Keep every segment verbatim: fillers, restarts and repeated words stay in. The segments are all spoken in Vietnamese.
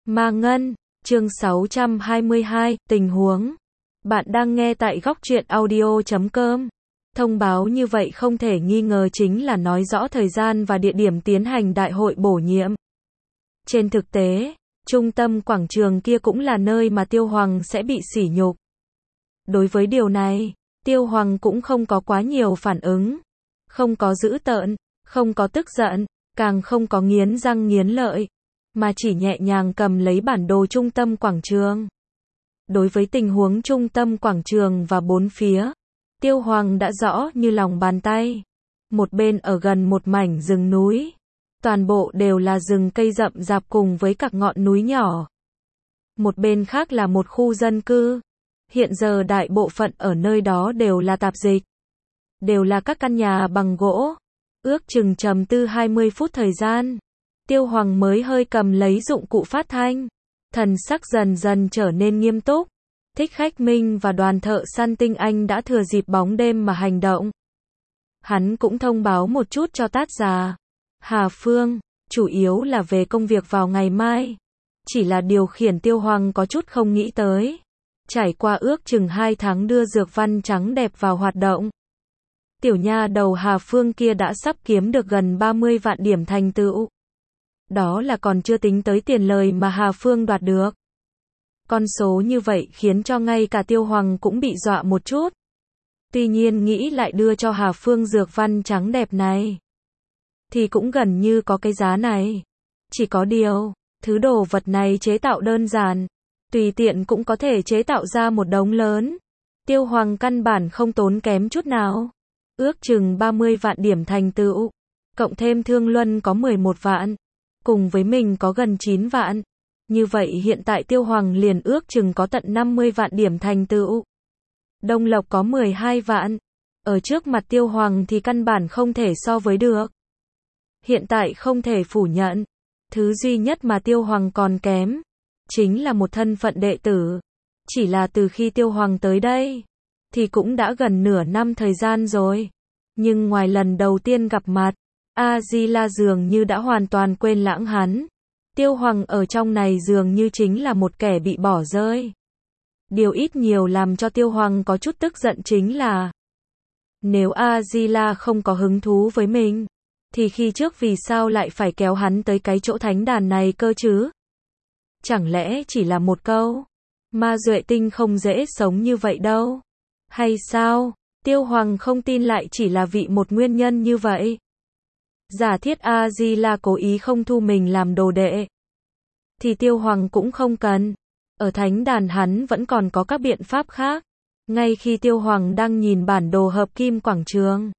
Ma Ngân, chương sáu trăm hai mươi hai, tình huống. Bạn đang nghe tại góc truyện audio chấm com. Thông báo như vậy không thể nghi ngờ chính là nói rõ thời gian và địa điểm tiến hành đại hội bổ nhiệm. Trên thực tế, trung tâm quảng trường kia cũng là nơi mà Tiêu Hoàng sẽ bị sỉ nhục. Đối với điều này, Tiêu Hoàng cũng không có quá nhiều phản ứng. Không có dữ tợn, không có tức giận, càng không có nghiến răng nghiến lợi, mà chỉ nhẹ nhàng cầm lấy bản đồ trung tâm quảng trường. Đối với tình huống trung tâm quảng trường và bốn phía, Tiêu Hoàng đã rõ như lòng bàn tay. Một bên ở gần một mảnh rừng núi, toàn bộ đều là rừng cây rậm rạp cùng với các ngọn núi nhỏ. Một bên khác là một khu dân cư. Hiện giờ đại bộ phận ở nơi đó đều là tạp dịch, đều là các căn nhà bằng gỗ. Ước chừng trầm tư hai mươi phút thời gian, Tiêu Hoàng mới hơi cầm lấy dụng cụ phát thanh. Thần sắc dần dần trở nên nghiêm túc. Thích Khách Minh và đoàn thợ săn tinh anh đã thừa dịp bóng đêm mà hành động. Hắn cũng thông báo một chút cho Tát Già, Hà Phương, chủ yếu là về công việc vào ngày mai. Chỉ là điều khiển Tiêu Hoàng có chút không nghĩ tới. Trải qua ước chừng hai tháng đưa dược văn trắng đẹp vào hoạt động, tiểu nha đầu Hà Phương kia đã sắp kiếm được gần ba mươi vạn điểm thành tựu. Đó là còn chưa tính tới tiền lời mà Hà Phương đoạt được. Con số như vậy khiến cho ngay cả Tiêu Hoàng cũng bị dọa một chút. Tuy nhiên nghĩ lại đưa cho Hà Phương dược văn trắng đẹp này, thì cũng gần như có cái giá này. Chỉ có điều, thứ đồ vật này chế tạo đơn giản, tùy tiện cũng có thể chế tạo ra một đống lớn. Tiêu Hoàng căn bản không tốn kém chút nào. Ước chừng ba mươi vạn điểm thành tựu, cộng thêm Thương Luân có mười một vạn, cùng với mình có gần chín vạn. Như vậy hiện tại Tiêu Hoàng liền ước chừng có tận năm mươi vạn điểm thành tựu. Đông Lộc có mười hai vạn. Ở trước mặt Tiêu Hoàng thì căn bản không thể so với được. Hiện tại không thể phủ nhận, thứ duy nhất mà Tiêu Hoàng còn kém chính là một thân phận đệ tử. Chỉ là từ khi Tiêu Hoàng tới đây thì cũng đã gần nửa năm thời gian rồi. Nhưng ngoài lần đầu tiên gặp mặt, A-di-la dường như đã hoàn toàn quên lãng hắn. Tiêu Hoàng ở trong này dường như chính là một kẻ bị bỏ rơi. Điều ít nhiều làm cho Tiêu Hoàng có chút tức giận chính là, nếu A-di-la không có hứng thú với mình, thì khi trước vì sao lại phải kéo hắn tới cái chỗ thánh đàn này cơ chứ? Chẳng lẽ chỉ là một câu, Ma Duệ Tinh không dễ sống như vậy đâu? Hay sao? Tiêu Hoàng không tin lại chỉ là vì một nguyên nhân như vậy. Giả thiết A-di-la cố ý không thu mình làm đồ đệ, thì Tiêu Hoàng cũng không cần. Ở thánh đàn hắn vẫn còn có các biện pháp khác. Ngay khi Tiêu Hoàng đang nhìn bản đồ hợp kim quảng trường,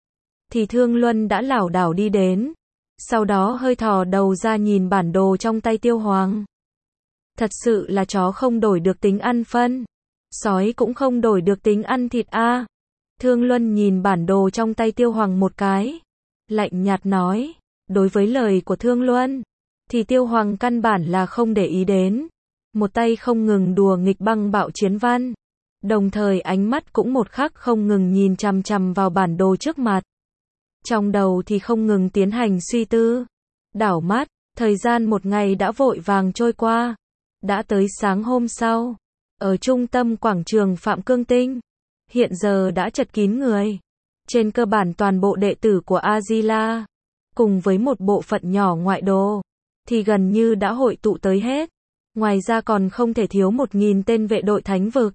thì Thương Luân đã lảo đảo đi đến. Sau đó hơi thò đầu ra nhìn bản đồ trong tay Tiêu Hoàng. Thật sự là chó không đổi được tính ăn phân, sói cũng không đổi được tính ăn thịt a. À. Thương Luân nhìn bản đồ trong tay Tiêu Hoàng một cái, lạnh nhạt nói. Đối với lời của Thương Luân, thì Tiêu Hoàng căn bản là không để ý đến. Một tay không ngừng đùa nghịch băng bạo chiến văn, đồng thời ánh mắt cũng một khắc không ngừng nhìn chằm chằm vào bản đồ trước mặt. Trong đầu thì không ngừng tiến hành suy tư, đảo mắt, thời gian một ngày đã vội vàng trôi qua. Đã tới sáng hôm sau, ở trung tâm quảng trường Phạm Cương Tinh, hiện giờ đã chật kín người. Trên cơ bản toàn bộ đệ tử của A-di-la, cùng với một bộ phận nhỏ ngoại đồ, thì gần như đã hội tụ tới hết. Ngoài ra còn không thể thiếu một nghìn tên vệ đội thánh vực.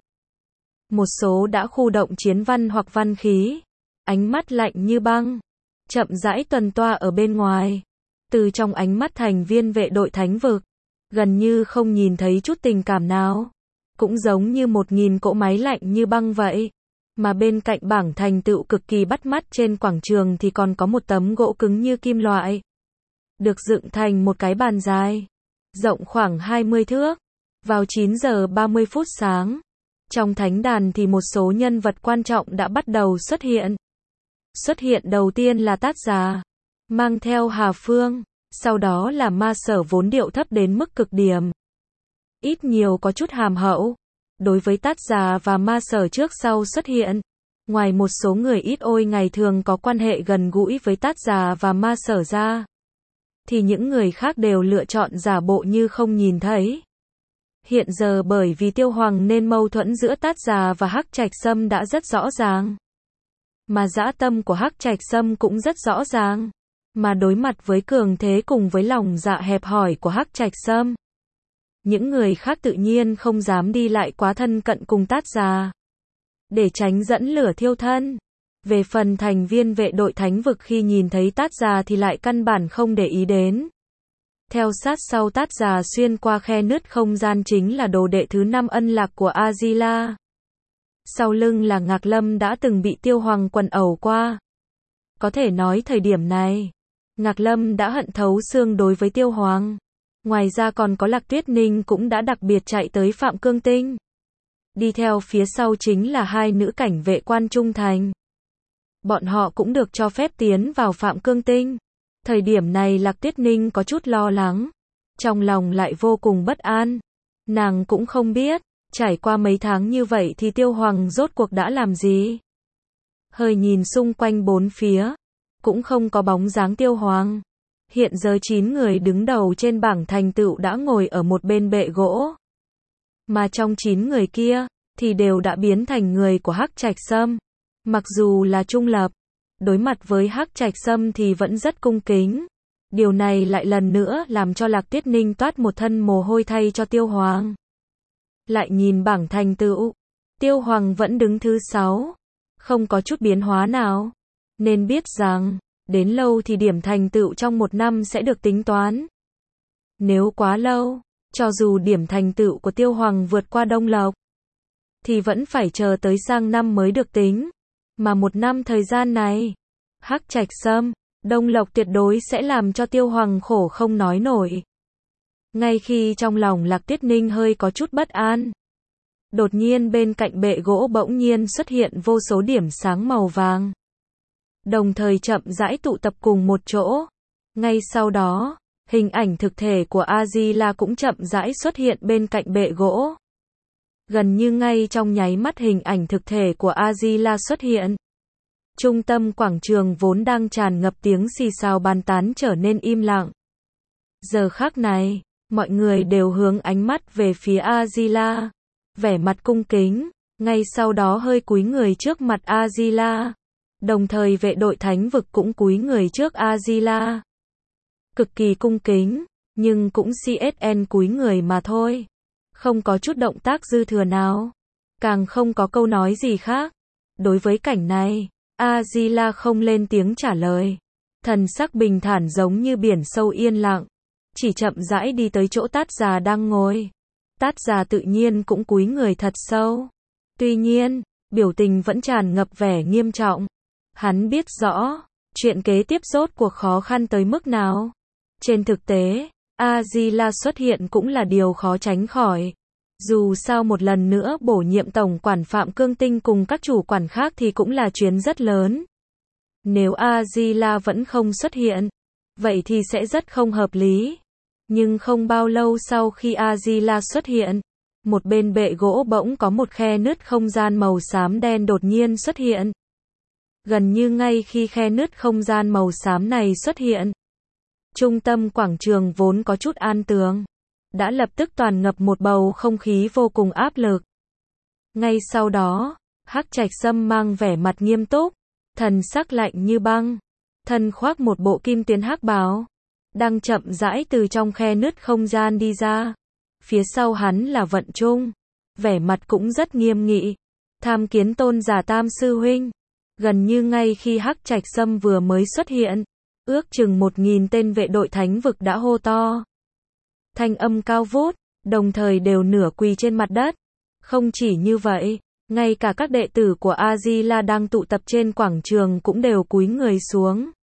Một số đã khu động chiến văn hoặc văn khí, ánh mắt lạnh như băng, chậm rãi tuần toa ở bên ngoài. Từ trong ánh mắt thành viên vệ đội thánh vực, gần như không nhìn thấy chút tình cảm nào. Cũng giống như một nghìn cỗ máy lạnh như băng vậy. Mà bên cạnh bảng thành tựu cực kỳ bắt mắt trên quảng trường thì còn có một tấm gỗ cứng như kim loại, được dựng thành một cái bàn dài, rộng khoảng hai mươi thước. Vào chín giờ ba mươi phút sáng, trong thánh đàn thì một số nhân vật quan trọng đã bắt đầu xuất hiện. Xuất hiện đầu tiên là Tát Già, mang theo Hà Phương. Sau đó là Ma Sở vốn điệu thấp đến mức cực điểm, ít nhiều có chút hàm hậu. Đối với Tát Già và Ma Sở trước sau xuất hiện, ngoài một số người ít ôi ngày thường có quan hệ gần gũi với Tát Già và Ma Sở ra, thì những người khác đều lựa chọn giả bộ như không nhìn thấy. Hiện giờ bởi vì Tiêu Hoàng nên mâu thuẫn giữa Tát Già và Hắc Trạch Sâm đã rất rõ ràng. Mà dã tâm của Hắc Trạch Sâm cũng rất rõ ràng. Mà đối mặt với cường thế cùng với lòng dạ hẹp hòi của Hắc Trạch Sâm, những người khác tự nhiên không dám đi lại quá thân cận cùng Tát Già, để tránh dẫn lửa thiêu thân. Về phần thành viên vệ đội thánh vực khi nhìn thấy Tát Già thì lại căn bản không để ý đến. Theo sát sau Tát Già xuyên qua khe nứt không gian chính là đồ đệ thứ năm ân lạc của A-di-la. Sau lưng là Ngạc Lâm đã từng bị Tiêu Hoàng quần ẩu qua. Có thể nói thời điểm này, Ngạc Lâm đã hận thấu xương đối với Tiêu Hoàng. Ngoài ra còn có Lạc Tuyết Ninh cũng đã đặc biệt chạy tới Phạm Cương Tinh. Đi theo phía sau chính là hai nữ cảnh vệ quan trung thành. Bọn họ cũng được cho phép tiến vào Phạm Cương Tinh. Thời điểm này Lạc Tuyết Ninh có chút lo lắng, trong lòng lại vô cùng bất an. Nàng cũng không biết, trải qua mấy tháng như vậy thì Tiêu Hoàng rốt cuộc đã làm gì. Hơi nhìn xung quanh bốn phía, cũng không có bóng dáng Tiêu Hoàng. Hiện giờ chín người đứng đầu trên bảng thành tựu đã ngồi ở một bên bệ gỗ. Mà trong chín người kia, thì đều đã biến thành người của Hắc Trạch Sâm. Mặc dù là trung lập, đối mặt với Hắc Trạch Sâm thì vẫn rất cung kính. Điều này lại lần nữa làm cho Lạc Tuyết Ninh toát một thân mồ hôi thay cho Tiêu Hoàng. Lại nhìn bảng thành tựu, Tiêu Hoàng vẫn đứng thứ sáu, không có chút biến hóa nào. Nên biết rằng, đến lâu thì điểm thành tựu trong một năm sẽ được tính toán. Nếu quá lâu, cho dù điểm thành tựu của Tiêu Hoàng vượt qua Đông Lộc, thì vẫn phải chờ tới sang năm mới được tính. Mà một năm thời gian này, Hắc Trạch Sâm, Đông Lộc tuyệt đối sẽ làm cho Tiêu Hoàng khổ không nói nổi. Ngay khi trong lòng Lạc Tuyết Ninh hơi có chút bất an, đột nhiên bên cạnh bệ gỗ bỗng nhiên xuất hiện vô số điểm sáng màu vàng. Đồng thời chậm rãi tụ tập cùng một chỗ. Ngay sau đó, hình ảnh thực thể của A-di-la cũng chậm rãi xuất hiện bên cạnh bệ gỗ. Gần như ngay trong nháy mắt hình ảnh thực thể của A-di-la xuất hiện, trung tâm quảng trường vốn đang tràn ngập tiếng xì xào bàn tán trở nên im lặng. Giờ khắc này, mọi người đều hướng ánh mắt về phía A-di-la, vẻ mặt cung kính, ngay sau đó hơi cúi người trước mặt A-di-la. Đồng thời vệ đội thánh vực cũng cúi người trước A-di-la. Cực kỳ cung kính, nhưng cũng xê ét en cúi người mà thôi. Không có chút động tác dư thừa nào. Càng không có câu nói gì khác. Đối với cảnh này, A-di-la không lên tiếng trả lời. Thần sắc bình thản giống như biển sâu yên lặng. Chỉ chậm rãi đi tới chỗ Tát Già đang ngồi. Tát Già tự nhiên cũng cúi người thật sâu. Tuy nhiên, biểu tình vẫn tràn ngập vẻ nghiêm trọng. Hắn biết rõ, chuyện kế tiếp rốt cuộc khó khăn tới mức nào. Trên thực tế, A-di-la xuất hiện cũng là điều khó tránh khỏi. Dù sao một lần nữa bổ nhiệm tổng quản Phạm Cương Tinh cùng các chủ quản khác thì cũng là chuyến rất lớn. Nếu A-di-la vẫn không xuất hiện, vậy thì sẽ rất không hợp lý. Nhưng không bao lâu sau khi A-di-la xuất hiện, một bên bệ gỗ bỗng có một khe nứt không gian màu xám đen đột nhiên xuất hiện. Gần như ngay khi khe nứt không gian màu xám này xuất hiện, trung tâm quảng trường vốn có chút an tường, đã lập tức toàn ngập một bầu không khí vô cùng áp lực. Ngay sau đó, Hắc Trạch Sâm mang vẻ mặt nghiêm túc, thần sắc lạnh như băng, thân khoác một bộ kim tuyến hắc bào, đang chậm rãi từ trong khe nứt không gian đi ra. Phía sau hắn là Vận Trung, vẻ mặt cũng rất nghiêm nghị. Tham Kiến Tôn giả Tam sư huynh. Gần như ngay khi Hắc Trạch Sâm vừa mới xuất hiện, ước chừng một nghìn tên vệ đội thánh vực đã hô to. Thanh âm cao vút, đồng thời đều nửa quỳ trên mặt đất. Không chỉ như vậy, ngay cả các đệ tử của A-di-la đang tụ tập trên quảng trường cũng đều cúi người xuống.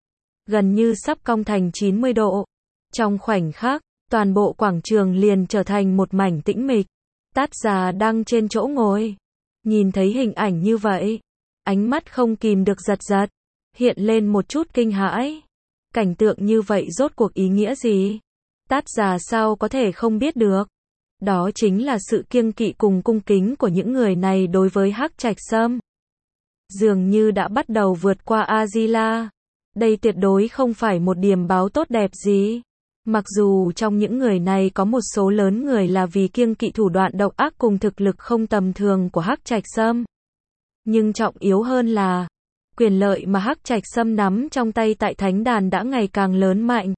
Gần như sắp cong thành chín mươi độ. Trong khoảnh khắc, toàn bộ quảng trường liền trở thành một mảnh tĩnh mịch. Tát Già đang trên chỗ ngồi, nhìn thấy hình ảnh như vậy, ánh mắt không kìm được giật giật, hiện lên một chút kinh hãi. Cảnh tượng như vậy rốt cuộc ý nghĩa gì? Tát Già sao có thể không biết được? Đó chính là sự kiêng kỵ cùng cung kính của những người này đối với Hắc Trạch Sâm. Dường như đã bắt đầu vượt qua A-di-la. Đây tuyệt đối không phải một điềm báo tốt đẹp gì. Mặc dù trong những người này có một số lớn người là vì kiêng kỵ thủ đoạn độc ác cùng thực lực không tầm thường của Hắc Trạch Sâm. Nhưng trọng yếu hơn là, quyền lợi mà Hắc Trạch Sâm nắm trong tay tại thánh đàn đã ngày càng lớn mạnh.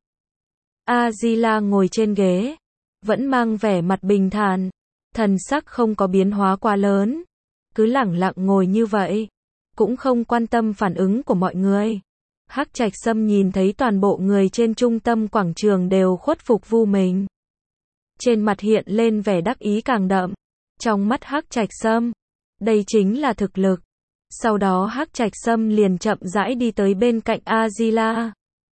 A-di-la ngồi trên ghế, vẫn mang vẻ mặt bình thản, thần sắc không có biến hóa quá lớn, cứ lẳng lặng ngồi như vậy, cũng không quan tâm phản ứng của mọi người. Hắc Trạch Sâm nhìn thấy toàn bộ người trên trung tâm quảng trường đều khuất phục vu mình. Trên mặt hiện lên vẻ đắc ý càng đậm. Trong mắt Hắc Trạch Sâm, đây chính là thực lực. Sau đó Hắc Trạch Sâm liền chậm rãi đi tới bên cạnh A-di-la.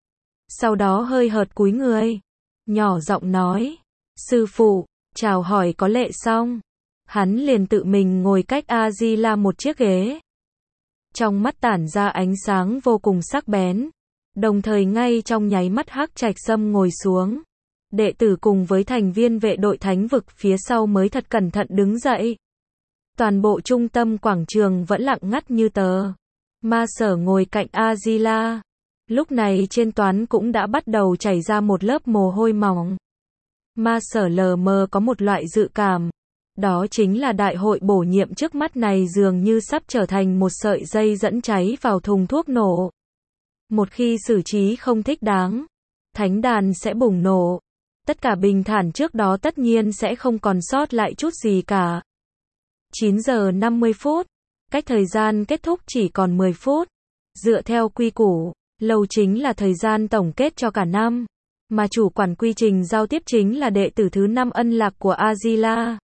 Sau đó hơi hợt cúi người, nhỏ giọng nói, sư phụ, chào hỏi có lệ xong. Hắn liền tự mình ngồi cách A-di-la một chiếc ghế. Trong mắt tản ra ánh sáng vô cùng sắc bén. Đồng thời ngay trong nháy mắt Hắc Trạch Sâm ngồi xuống. Đệ tử cùng với thành viên vệ đội thánh vực phía sau mới thật cẩn thận đứng dậy. Toàn bộ trung tâm quảng trường vẫn lặng ngắt như tờ. Ma Sở ngồi cạnh A-di-la. Lúc này trên toán cũng đã bắt đầu chảy ra một lớp mồ hôi mỏng. Ma Sở lờ mờ có một loại dự cảm. Đó chính là đại hội bổ nhiệm trước mắt này dường như sắp trở thành một sợi dây dẫn cháy vào thùng thuốc nổ. Một khi xử trí không thích đáng, thánh đàn sẽ bùng nổ. Tất cả bình thản trước đó tất nhiên sẽ không còn sót lại chút gì cả. chín giờ năm mươi phút, cách thời gian kết thúc chỉ còn mười phút. Dựa theo quy củ, lâu chính là thời gian tổng kết cho cả năm, mà chủ quản quy trình giao tiếp chính là đệ tử thứ năm Ân Lạc của A-di-la.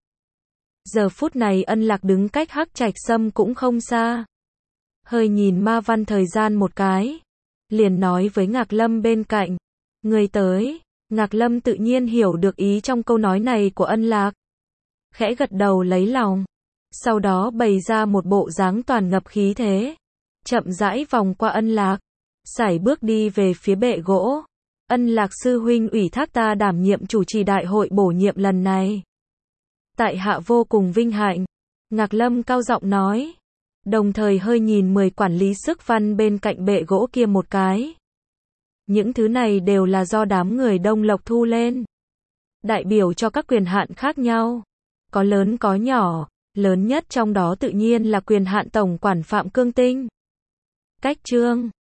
Giờ phút này Ân Lạc đứng cách Hắc Trạch Sâm cũng không xa. Hơi nhìn ma văn thời gian một cái, liền nói với Ngạc Lâm bên cạnh, người tới. Ngạc Lâm tự nhiên hiểu được ý trong câu nói này của Ân Lạc. Khẽ gật đầu lấy lòng. Sau đó bày ra một bộ dáng toàn ngập khí thế. Chậm rãi vòng qua Ân Lạc. Sải bước đi về phía bệ gỗ. Ân Lạc sư huynh ủy thác ta đảm nhiệm chủ trì đại hội bổ nhiệm lần này. Tại hạ vô cùng vinh hạnh. Ngạc Lâm cao giọng nói. Đồng thời hơi nhìn mười quản lý sức văn bên cạnh bệ gỗ kia một cái. Những thứ này đều là do đám người Đông Lộc thu lên. Đại biểu cho các quyền hạn khác nhau. Có lớn có nhỏ, lớn nhất trong đó tự nhiên là quyền hạn tổng quản Phạm Cương Tinh. Cách chương